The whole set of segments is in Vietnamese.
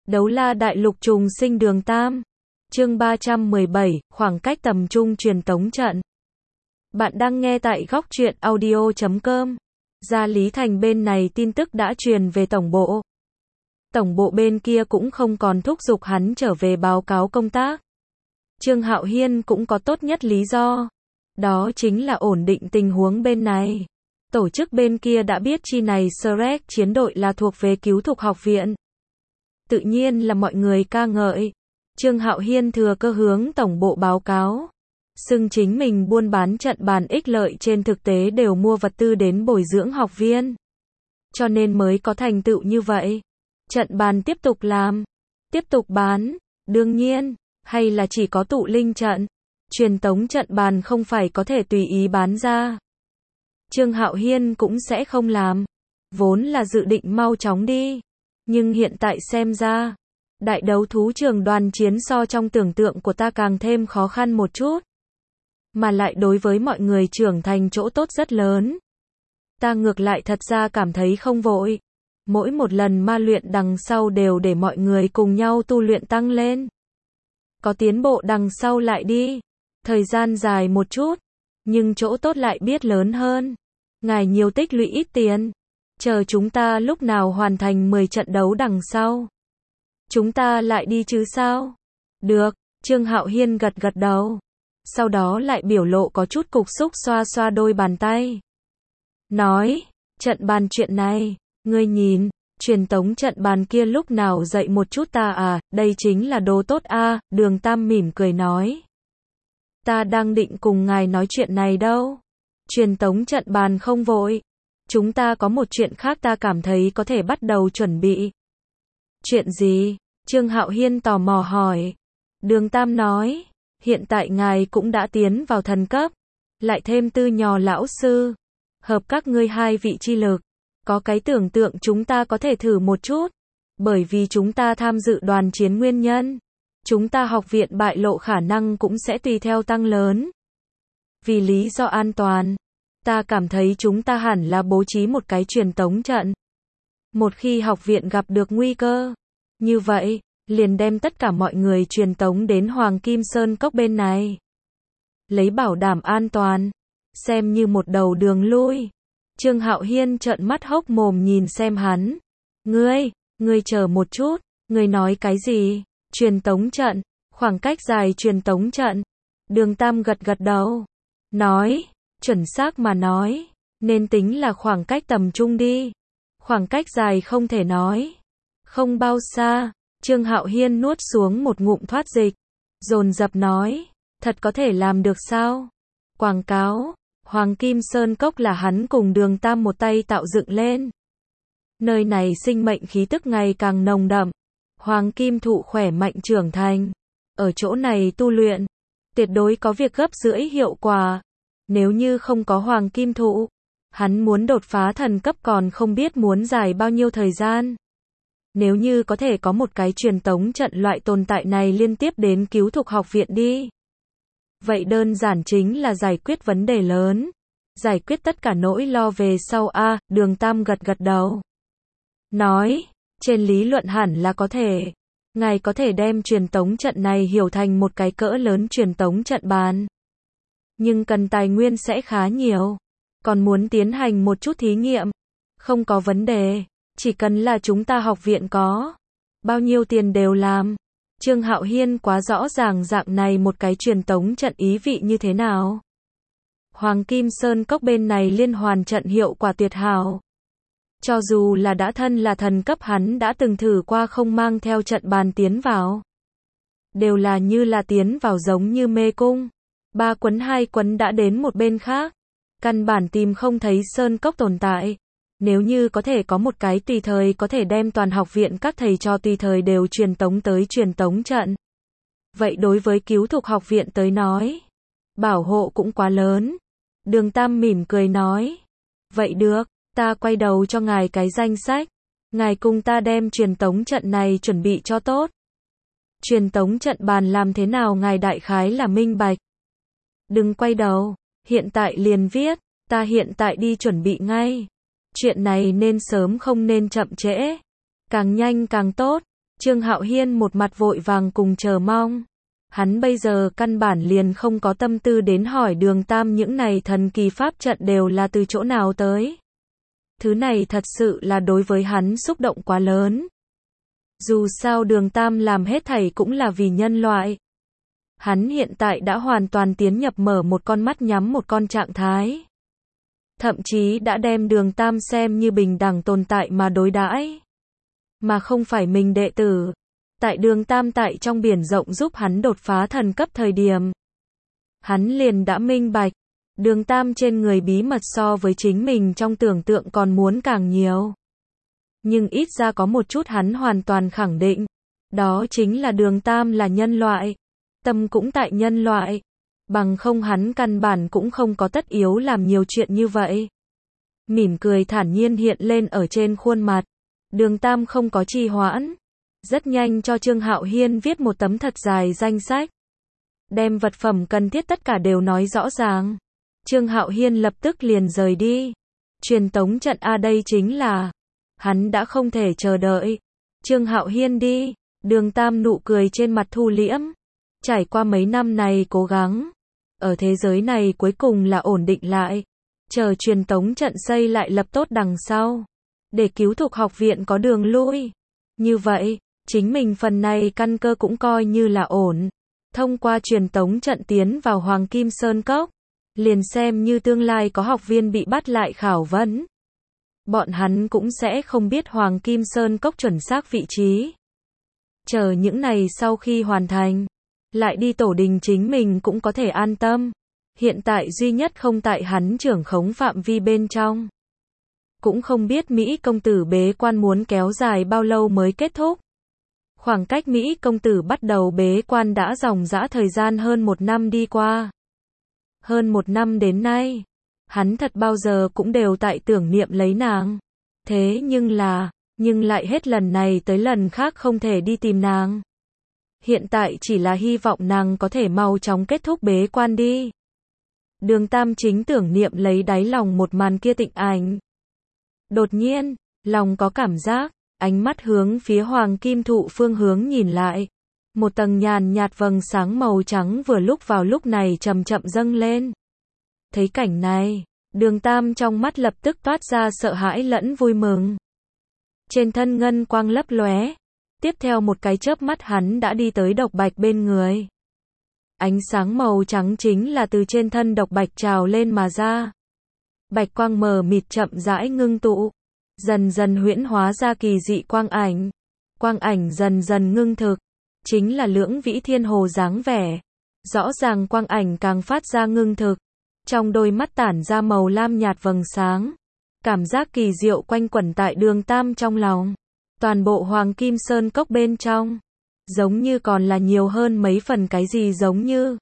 Đấu la đại lục trùng sinh đường Tam. Chương 317, khoảng cách tầm trung truyền tống trận. Bạn đang nghe tại góc truyện audio.com. Ra Lý Thành bên này tin tức đã truyền về tổng bộ. Tổng bộ bên kia cũng không còn thúc giục hắn trở về báo cáo công tác. Trương Hạo Hiên cũng có tốt nhất lý do. Đó chính là ổn định tình huống bên này. Tổ chức bên kia đã biết chi này Shrek chiến đội là thuộc về cứu thục học viện. Tự nhiên là mọi người ca ngợi. Trương Hạo Hiên thừa cơ hướng tổng bộ báo cáo. Xưng chính mình buôn bán trận bàn ích lợi trên thực tế đều mua vật tư đến bồi dưỡng học viên. Cho nên mới có thành tựu như vậy. Trận bàn tiếp tục làm, tiếp tục bán, đương nhiên, hay là chỉ có tụ linh trận. Truyền tống trận bàn không phải có thể tùy ý bán ra. Trương Hạo Hiên cũng sẽ không làm. Vốn là dự định mau chóng đi. Nhưng hiện tại xem ra, đại đấu thú trường đoàn chiến so trong tưởng tượng của ta càng thêm khó khăn một chút. Mà lại đối với mọi người trưởng thành chỗ tốt rất lớn. Ta ngược lại thật ra cảm thấy không vội. Mỗi một lần ma luyện đằng sau đều để mọi người cùng nhau tu luyện tăng lên. Có tiến bộ đằng sau lại đi. Thời gian dài một chút, nhưng chỗ tốt lại biết lớn hơn. Ngài nhiều tích lũy ít tiền. Chờ chúng ta lúc nào hoàn thành 10 trận đấu đằng sau. Chúng ta lại đi chứ sao? Được, Trương Hạo Hiên gật gật đầu. Sau đó lại biểu lộ có chút cục xúc xoa xoa đôi bàn tay. Nói, trận bàn chuyện này, ngươi nhìn, truyền tống trận bàn kia lúc nào dạy một chút ta à, đây chính là đồ tốt a. Đường Tam mỉm cười nói. Ta đang định cùng ngài nói chuyện này đâu. Truyền tống trận bàn không vội. Chúng ta có một chuyện khác ta cảm thấy có thể bắt đầu chuẩn bị. Chuyện gì? Trương Hạo Hiên tò mò hỏi. Đường Tam nói, hiện tại ngài cũng đã tiến vào thần cấp, lại thêm Tư Nhò lão sư, hợp các ngươi hai vị chi lực, có cái tưởng tượng chúng ta có thể thử một chút, bởi vì chúng ta tham dự đoàn chiến nguyên nhân, chúng ta học viện bại lộ khả năng cũng sẽ tùy theo tăng lớn. Vì lý do an toàn, ta cảm thấy chúng ta hẳn là bố trí một cái truyền tống trận. Một khi học viện gặp được nguy cơ, như vậy, liền đem tất cả mọi người truyền tống đến Hoàng Kim Sơn Cốc bên này. Lấy bảo đảm an toàn, xem như một đầu đường lui. Trương Hạo Hiên trợn mắt hốc mồm nhìn xem hắn. Ngươi chờ một chút, ngươi nói cái gì? Truyền tống trận, khoảng cách dài truyền tống trận. Đường Tam gật gật đầu. Nói, chuẩn xác mà nói, nên tính là khoảng cách tầm trung đi. Khoảng cách dài không thể nói. Không bao xa, Trương Hạo Hiên nuốt xuống một ngụm thoát dịch. Dồn dập nói, thật có thể làm được sao? Quảng cáo, Hoàng Kim Sơn Cốc là hắn cùng Đường Tam một tay tạo dựng lên. Nơi này sinh mệnh khí tức ngày càng nồng đậm. Hoàng Kim thụ khỏe mạnh trưởng thành. Ở chỗ này tu luyện, tuyệt đối có việc gấp rưỡi hiệu quả. Nếu như không có Hoàng Kim thụ, hắn muốn đột phá thần cấp còn không biết muốn dài bao nhiêu thời gian. Nếu như có thể có một cái truyền tống trận loại tồn tại này liên tiếp đến cứu thục học viện đi. Vậy đơn giản chính là giải quyết vấn đề lớn. Giải quyết tất cả nỗi lo về sau a. Đường Tam gật gật đầu. Nói, trên lý luận hẳn là có thể. Ngài có thể đem truyền tống trận này hiểu thành một cái cỡ lớn truyền tống trận bàn. Nhưng cần tài nguyên sẽ khá nhiều. Còn muốn tiến hành một chút thí nghiệm. Không có vấn đề. Chỉ cần là chúng ta học viện có. Bao nhiêu tiền đều làm. Trương Hạo Hiên quá rõ ràng dạng này một cái truyền tống trận ý vị như thế nào. Hoàng Kim Sơn Cốc bên này liên hoàn trận hiệu quả tuyệt hảo. Cho dù là đã thân là thần cấp hắn đã từng thử qua không mang theo trận bàn tiến vào. Đều là như là tiến vào giống như mê cung. 3 quấn 2 quấn đã đến một bên khác. Căn bản tìm không thấy Sơn Cốc tồn tại. Nếu như có thể có một cái tùy thời có thể đem toàn học viện các thầy trò tùy thời đều truyền tống tới truyền tống trận. Vậy đối với cứu thục học viện tới nói, bảo hộ cũng quá lớn. Đường Tam mỉm cười nói. Vậy được, ta quay đầu cho ngài cái danh sách. Ngài cùng ta đem truyền tống trận này chuẩn bị cho tốt. Truyền tống trận bàn làm thế nào ngài đại khái là minh bạch. Đừng quay đầu, hiện tại liền viết, ta hiện tại đi chuẩn bị ngay. Chuyện này nên sớm không nên chậm trễ. Càng nhanh càng tốt. Trương Hạo Hiên một mặt vội vàng cùng chờ mong. Hắn bây giờ căn bản liền không có tâm tư đến hỏi Đường Tam những này thần kỳ pháp trận đều là từ chỗ nào tới. Thứ này thật sự là đối với hắn xúc động quá lớn. Dù sao Đường Tam làm hết thảy cũng là vì nhân loại. Hắn hiện tại đã hoàn toàn tiến nhập mở một con mắt nhắm một con trạng thái. Thậm chí đã đem Đường Tam xem như bình đẳng tồn tại mà đối đãi. Mà không phải mình đệ tử. Tại Đường Tam tại trong biển rộng giúp hắn đột phá thần cấp thời điểm. Hắn liền đã minh bạch. Đường Tam trên người bí mật so với chính mình trong tưởng tượng còn muốn càng nhiều. Nhưng ít ra có một chút hắn hoàn toàn khẳng định. Đó chính là Đường Tam là nhân loại. Tâm cũng tại nhân loại. Bằng không hắn căn bản cũng không có tất yếu làm nhiều chuyện như vậy. Mỉm cười thản nhiên hiện lên ở trên khuôn mặt. Đường Tam không có trì hoãn. Rất nhanh cho Trương Hạo Hiên viết một tấm thật dài danh sách. Đem vật phẩm cần thiết tất cả đều nói rõ ràng. Trương Hạo Hiên lập tức liền rời đi. Truyền tống trận A đây chính là. Hắn đã không thể chờ đợi. Trương Hạo Hiên đi. Đường Tam nụ cười trên mặt thu liễm. Trải qua mấy năm này cố gắng. Ở thế giới này cuối cùng là ổn định lại. Chờ truyền tống trận xây lại lập tốt đằng sau. Để cứu Thục học viện có đường lui. Như vậy, chính mình phần này căn cơ cũng coi như là ổn. Thông qua truyền tống trận tiến vào Hoàng Kim Sơn Cốc. Liền xem như tương lai có học viên bị bắt lại khảo vấn. Bọn hắn cũng sẽ không biết Hoàng Kim Sơn Cốc chuẩn xác vị trí. Chờ những này sau khi hoàn thành. Lại đi tổ đình chính mình cũng có thể an tâm. Hiện tại duy nhất không tại hắn trưởng khống phạm vi bên trong. Cũng không biết Mỹ công tử bế quan muốn kéo dài bao lâu mới kết thúc. Khoảng cách Mỹ công tử bắt đầu bế quan đã dòng dã thời gian hơn 1 năm đi qua. Hơn 1 năm đến nay, hắn thật bao giờ cũng đều tại tưởng niệm lấy nàng. Thế nhưng lại hết lần này tới lần khác không thể đi tìm nàng. Hiện tại chỉ là hy vọng nàng có thể mau chóng kết thúc bế quan đi. Đường Tam chính tưởng niệm lấy đáy lòng một màn kia tịnh ảnh. Đột nhiên, lòng có cảm giác, ánh mắt hướng phía Hoàng Kim Thụ phương hướng nhìn lại. Một tầng nhàn nhạt vầng sáng màu trắng vừa lúc vào lúc này chậm chậm dâng lên. Thấy cảnh này, Đường Tam trong mắt lập tức toát ra sợ hãi lẫn vui mừng. Trên thân ngân quang lấp lóe. Tiếp theo một cái chớp mắt hắn đã đi tới Độc Bạch bên người. Ánh sáng màu trắng chính là từ trên thân Độc Bạch trào lên mà ra. Bạch quang mờ mịt chậm rãi ngưng tụ. Dần dần huyễn hóa ra kỳ dị quang ảnh. Quang ảnh dần dần ngưng thực. Chính là Lưỡng Vĩ Thiên Hồ dáng vẻ. Rõ ràng quang ảnh càng phát ra ngưng thực. Trong đôi mắt tản ra màu lam nhạt vầng sáng. Cảm giác kỳ diệu quanh quẩn tại Đường Tam trong lòng. Toàn bộ Hoàng Kim Sơn Cốc bên trong. Giống như còn là nhiều hơn mấy phần cái gì giống như.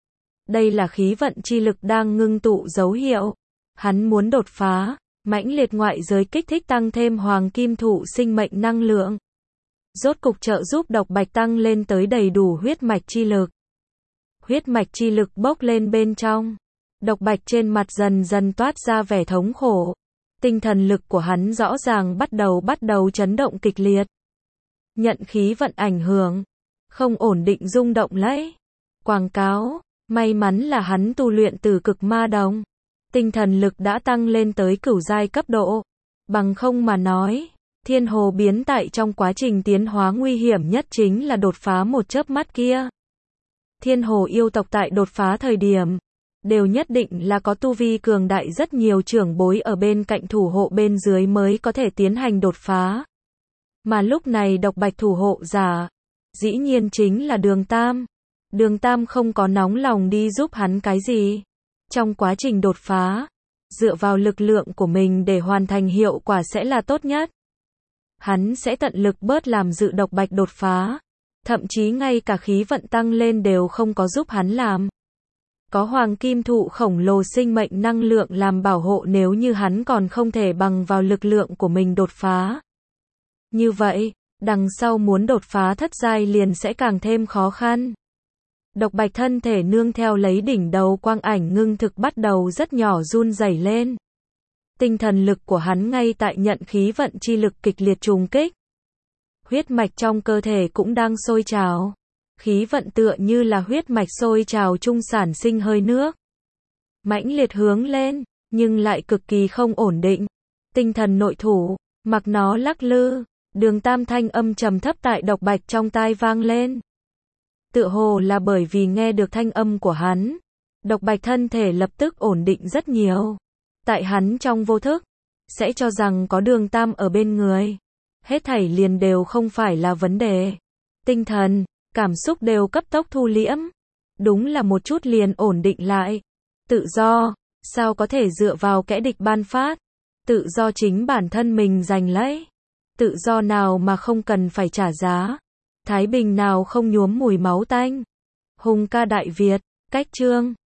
Đây là khí vận chi lực đang ngưng tụ dấu hiệu. Hắn muốn đột phá. Mãnh liệt ngoại giới kích thích tăng thêm Hoàng Kim Thụ sinh mệnh năng lượng. Rốt cục trợ giúp Độc Bạch tăng lên tới đầy đủ huyết mạch chi lực. Huyết mạch chi lực bốc lên bên trong. Độc Bạch trên mặt dần dần toát ra vẻ thống khổ. Tinh thần lực của hắn rõ ràng bắt đầu chấn động kịch liệt. Nhận khí vận ảnh hưởng. Không ổn định rung động lấy. Quảng cáo. May mắn là hắn tu luyện từ cực ma đồng. Tinh thần lực đã tăng lên tới cửu giai cấp độ. Bằng không mà nói. Thiên hồ biến tại trong quá trình tiến hóa nguy hiểm nhất chính là đột phá một chớp mắt kia. Thiên hồ yêu tộc tại đột phá thời điểm. Đều nhất định là có tu vi cường đại rất nhiều trưởng bối ở bên cạnh thủ hộ bên dưới mới có thể tiến hành đột phá. Mà lúc này Độc Bạch thủ hộ giả. Dĩ nhiên chính là Đường Tam. Đường Tam không có nóng lòng đi giúp hắn cái gì. Trong quá trình đột phá. Dựa vào lực lượng của mình để hoàn thành hiệu quả sẽ là tốt nhất. Hắn sẽ tận lực bớt làm dự Độc Bạch đột phá. Thậm chí ngay cả khí vận tăng lên đều không có giúp hắn làm. Có Hoàng Kim Thụ khổng lồ sinh mệnh năng lượng làm bảo hộ nếu như hắn còn không thể bằng vào lực lượng của mình đột phá. Như vậy, đằng sau muốn đột phá thất giai liền sẽ càng thêm khó khăn. Độc Bạch thân thể nương theo lấy đỉnh đầu quang ảnh ngưng thực bắt đầu rất nhỏ run rẩy lên. Tinh thần lực của hắn ngay tại nhận khí vận chi lực kịch liệt trùng kích. Huyết mạch trong cơ thể cũng đang sôi trào. Khí vận tựa như là huyết mạch sôi trào chung sản sinh hơi nước. Mãnh liệt hướng lên, nhưng lại cực kỳ không ổn định. Tinh thần nội thủ, mặc nó lắc lư, Đường Tam thanh âm trầm thấp tại Độc Bạch trong tai vang lên. Tựa hồ là bởi vì nghe được thanh âm của hắn, Độc Bạch thân thể lập tức ổn định rất nhiều. Tại hắn trong vô thức, sẽ cho rằng có Đường Tam ở bên người. Hết thảy liền đều không phải là vấn đề. Tinh thần, cảm xúc đều cấp tốc thu liễm. Đúng là một chút liền ổn định lại. Tự do, sao có thể dựa vào kẻ địch ban phát. Tự do chính bản thân mình giành lấy. Tự do nào mà không cần phải trả giá. Thái bình nào không nhuốm mùi máu tanh. Hùng ca Đại Việt, cách chương